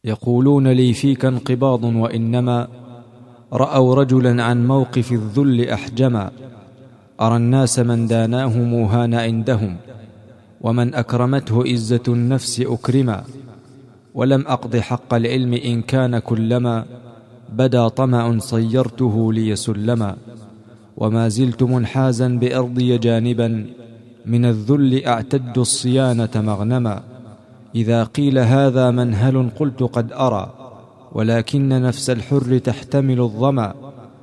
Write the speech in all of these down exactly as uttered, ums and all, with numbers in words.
يقولون لي فيك انقباض، وإنما رأوا رجلا عن موقف الذل أحجما. أرى الناس من داناه موهان عندهم، ومن أكرمته عزة النفس أكرما. ولم أقض حق العلم إن كان كلما بدا طمع صيرته لي سلما. وما زلت منحازا بأرضي جانبا، من الذل أعتد الصيانة مغنما. إذا قيل هذا منهل قلت قد أرى، ولكن نفس الحر تحتمل الظما.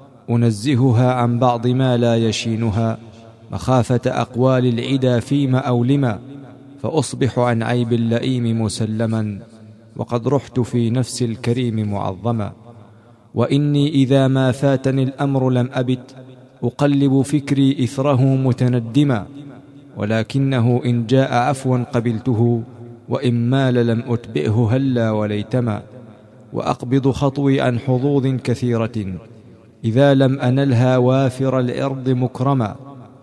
أنزهها عن بعض ما لا يشينها، مخافة أقوال العدا فيما أولما. فأصبح عن عيب اللئيم مسلما، وقد رحت في نفس الكريم معظما. وإني إذا ما فاتني الأمر لم أبت أقلب فكري إثره متندما. ولكنه إن جاء عفوا قبلته، وإن مال لم أتبئه هلا وليتما. وأقبض خطوي عن حظوظ كثيرة، إذا لم أنلها وافر الأرض مكرما.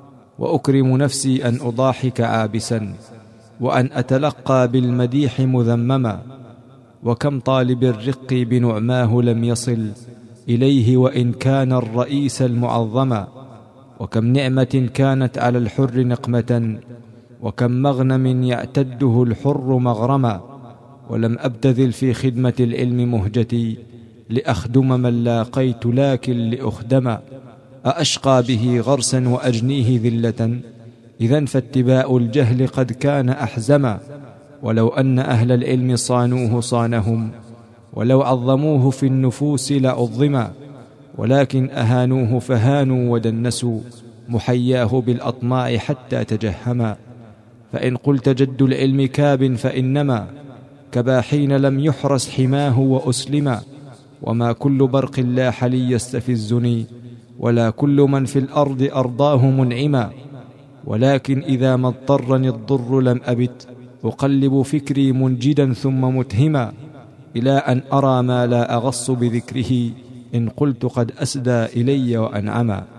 وأكرم نفسي أن أضاحك عابسا، وأن أتلقى بالمديح مذمما. وكم طالب الرق بنعماه لم يصل إليه، وإن كان الرئيس المعظما. وكم نعمة كانت على الحر نقمة، وكم مغنم يعتده الحر مغرما. ولم أبتذل في خدمة العلم مهجتي، لأخدم من لاقيت لكن لأخدما. أأشقى به غرسا وأجنيه ذلة، إذن فاتباع الجهل قد كان أحزما. ولو أن أهل العلم صانوه صانهم، ولو عظموه في النفوس لعظما. ولكن أهانوه فهانوا ودنسوا، محياه بالأطماع حتى تجهما. فإن قلت جد العلم كاب فإنما كبا حين لم يحرس حماه وأسلما. وما كل برق لاح لي يستفزني، ولا كل من في الأرض أرضاه منعما. ولكن إذا ما اضطرني الضر لم أبت أقلب فكري منجدا ثم متهما، إلى أن أرى ما لا أغص بذكره، إن قلت قد أسدى إلي وأنعما.